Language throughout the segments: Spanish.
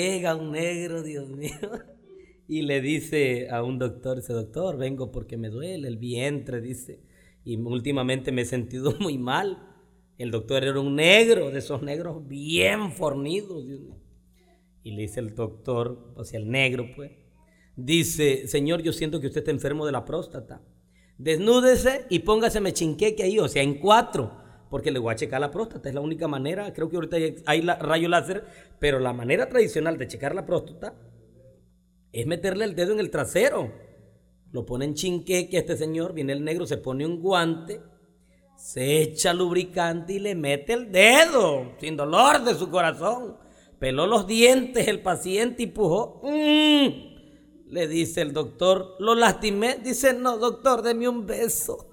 llega un negro, Dios mío, y le dice a un doctor, dice, doctor, vengo porque me duele el vientre, dice, y últimamente me he sentido muy mal. El doctor era un negro, de esos negros bien fornidos, Dios mío. Y le dice el doctor, o sea, el negro, pues, dice, señor, yo siento que usted está enfermo de la próstata. Desnúdese y póngase mechinqueque ahí, o sea, en 4, porque le voy a checar la próstata. Es la única manera, creo que ahorita hay rayo láser, pero la manera tradicional de checar la próstata es meterle el dedo en el trasero. Lo pone en chinqueque a este señor, viene el negro, se pone un guante, se echa lubricante y le mete el dedo, sin dolor de su corazón. Peló los dientes el paciente y pujó. Le dice el doctor, ¿lo lastimé? Dice, no, doctor, deme un beso.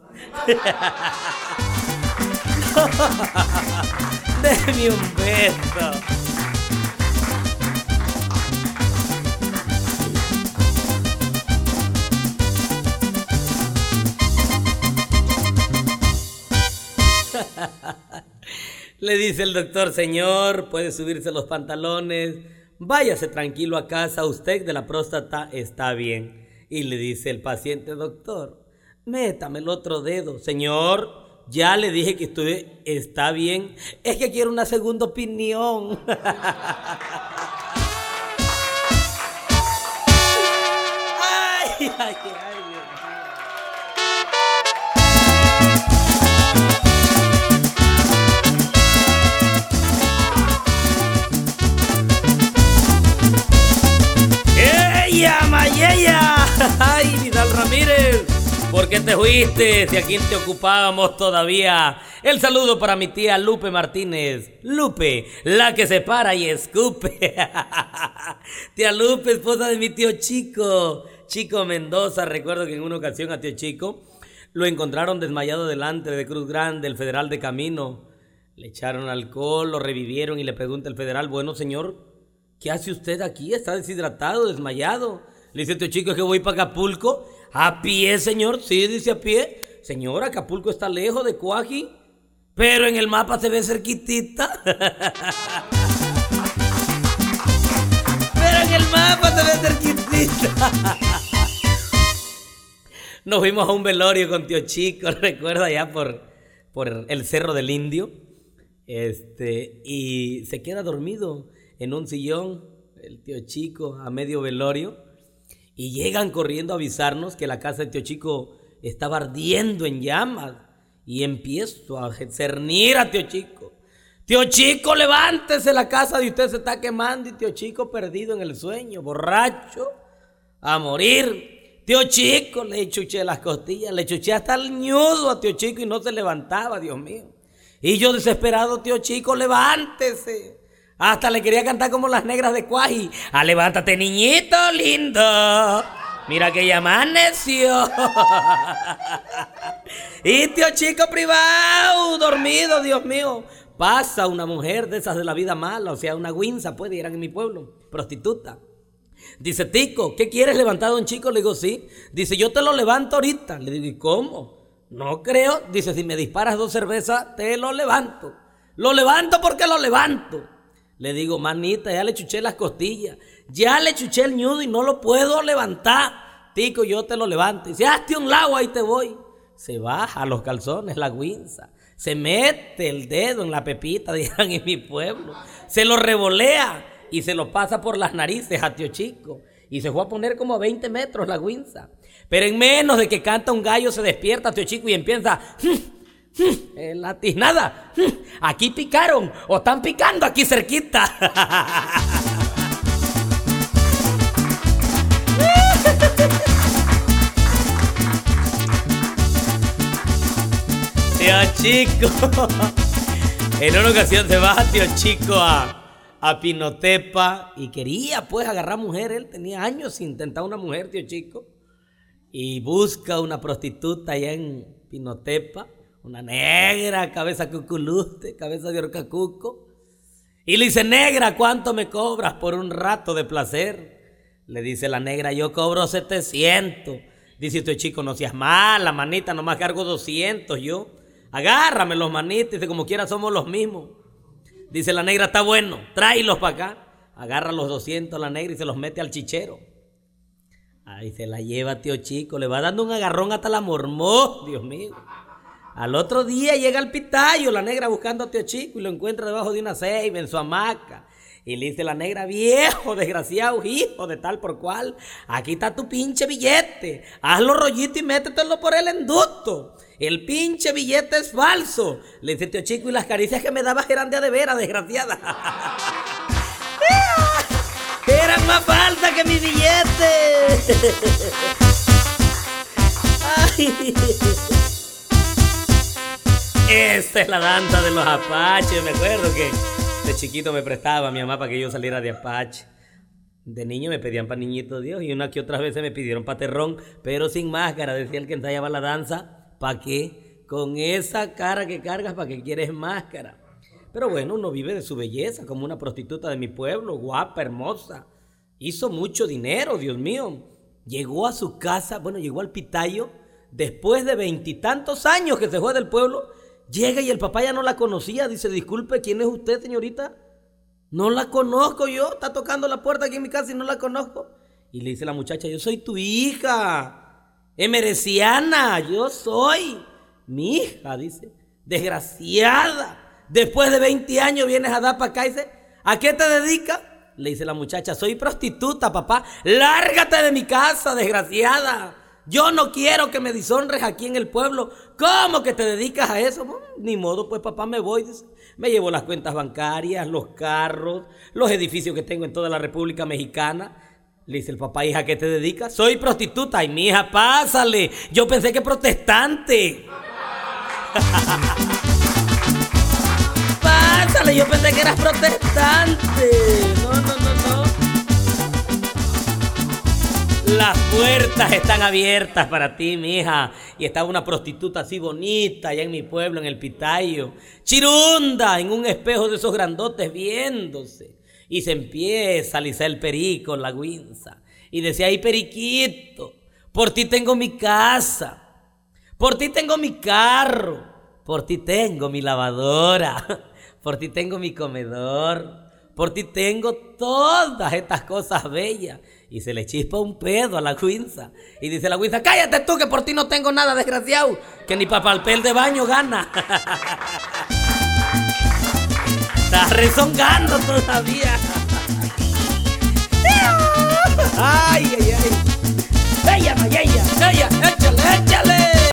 Deme un beso. Le dice el doctor, señor, puede subirse los pantalones, váyase tranquilo a casa, usted de la próstata está bien. Y le dice el paciente, doctor, métame el otro dedo. Señor, ya le dije que usted está bien, es que quiero una segunda opinión. Ay, ay, ay. ¡Mayella! ¡Ay, Vidal Ramírez! ¿Por qué te fuiste? Si aquí te ocupábamos todavía. El saludo para mi tía Lupe Martínez. Lupe, la que se para y escupe. Tía Lupe, esposa de mi tío Chico. Chico Mendoza. Recuerdo que en una ocasión a tío Chico lo encontraron desmayado delante de Cruz Grande, el federal de camino. Le echaron alcohol, lo revivieron y le pregunta el federal, bueno, señor, ¿qué hace usted aquí? ¿Está deshidratado, desmayado? Le dice, tío Chico, es que voy para Acapulco. ¿A pie, señor? Sí, dice, a pie. Señor, Acapulco está lejos de Cuaji, pero en el mapa se ve cerquitita. Pero en el mapa se ve cerquitita. Nos fuimos a un velorio con tío Chico, recuerdo, allá por el Cerro del Indio. Y se queda dormido en un sillón, el tío Chico, a medio velorio, y llegan corriendo a avisarnos que la casa del tío Chico estaba ardiendo en llamas, y empiezo a cernir a tío Chico. Tío Chico, levántese, la casa de usted se está quemando, y tío Chico perdido en el sueño, borracho, a morir. Tío Chico, le chuché las costillas, le chuché hasta el ñudo a tío Chico y no se levantaba, Dios mío. Y yo desesperado, tío Chico, levántese. Hasta le quería cantar como las negras de Cuaji. ¡Ah, levántate, niñito lindo! Mira que ya amaneció. Y tío Chico privado, dormido, Dios mío. Pasa una mujer de esas de la vida mala, o sea, una guinza, pues, dirán en mi pueblo, prostituta. Dice, Tico, ¿qué quieres levantar, don Chico? Le digo, sí. Dice, yo te lo levanto ahorita. Le digo, ¿y cómo? No creo. Dice, si me disparas 2 cervezas, te lo levanto. Lo levanto porque lo levanto. Le digo, manita, ya le chuché las costillas, ya le chuché el ñudo y no lo puedo levantar. Tico, yo te lo levanto. Dice, hazte un lado, ahí te voy. Se baja los calzones, la guinza. Se mete el dedo en la pepita, dirán en mi pueblo. Se lo revolea y se lo pasa por las narices a tío Chico. Y se fue a poner como a 20 metros la guinza. Pero en menos de que canta un gallo se despierta tío Chico y empieza... la tiznada. Aquí picaron o están picando aquí cerquita. Tío Chico. En una ocasión se va tío Chico a Pinotepa y quería pues agarrar mujer. Él tenía años sin intentar una mujer, tío Chico. Y busca una prostituta allá en Pinotepa. Una negra, cabeza cuculuste, cabeza de horcacuco. Y le dice, negra, ¿cuánto me cobras por un rato de placer? Le dice la negra, yo cobro 700. Dice tío Chico, no seas mala, manita, nomás cargo 200 yo. Agárrame los manitas, dice, como quiera somos los mismos. Dice la negra, está bueno, tráelos para acá. agarra los 200 la negra y se los mete al chichero. Ahí se la lleva tío Chico, le va dando un agarrón hasta la mormó, Dios mío. Al otro día llega el pitayo, la negra buscando a tío Chico y lo encuentra debajo de una ceiba en su hamaca. Y le dice la negra, viejo, desgraciado, hijo de tal por cual, aquí está tu pinche billete, hazlo rollito y métetelo por el enducto. El pinche billete es falso. Le dice tío Chico, y las caricias que me dabas eran de veras, desgraciada. Eran más falsas que mi billete. Ay. Esta es la danza de los apaches. Me acuerdo que de chiquito me prestaba a mi mamá para que yo saliera de apache. De niño me pedían para niñito Dios y una que otras veces me pidieron para terrón, pero sin máscara, decía el que ensayaba la danza. ¿Para qué? Con esa cara que cargas, ¿para qué quieres máscara? Pero bueno, uno vive de su belleza, como una prostituta de mi pueblo, guapa, hermosa. Hizo mucho dinero, Dios mío. Llegó a su casa, bueno, llegó al pitayo, después de 20 y tantos años que se fue del pueblo, llega y el papá ya no la conocía. Dice, disculpe, ¿quién es usted, señorita? No la conozco yo, está tocando la puerta aquí en mi casa y no la conozco. Y le dice la muchacha, yo soy tu hija, emereciana, yo soy mi hija, dice, desgraciada. Después de 20 años vienes a dar para acá y dice, ¿a qué te dedicas? Le dice la muchacha, soy prostituta, papá. Lárgate de mi casa, desgraciada. Yo no quiero que me deshonres aquí en el pueblo. ¿Cómo que te dedicas a eso? Ni modo, pues papá, me voy. Dice. Me llevo las cuentas bancarias, los carros, los edificios que tengo en toda la República Mexicana. Le dice el papá, hija, ¿a qué te dedicas? Soy prostituta. Ay, mi hija, pásale. Yo pensé que protestante. Pásale, yo pensé que eras protestante. No. Las puertas están abiertas para ti, mija. Y estaba una prostituta así bonita allá en mi pueblo, en el Pitayo, chirunda, en un espejo de esos grandotes viéndose. Y se empieza a alisar el perico, la guinza. Y decía, ay, periquito, por ti tengo mi casa, por ti tengo mi carro, por ti tengo mi lavadora, por ti tengo mi comedor, por ti tengo todas estas cosas bellas. Y se le chispa un pedo a la guinza. Y dice la guinza, cállate tú que por ti no tengo nada, desgraciado, que ni para papel de baño gana. Estás rezongando todavía. Ay. Ella.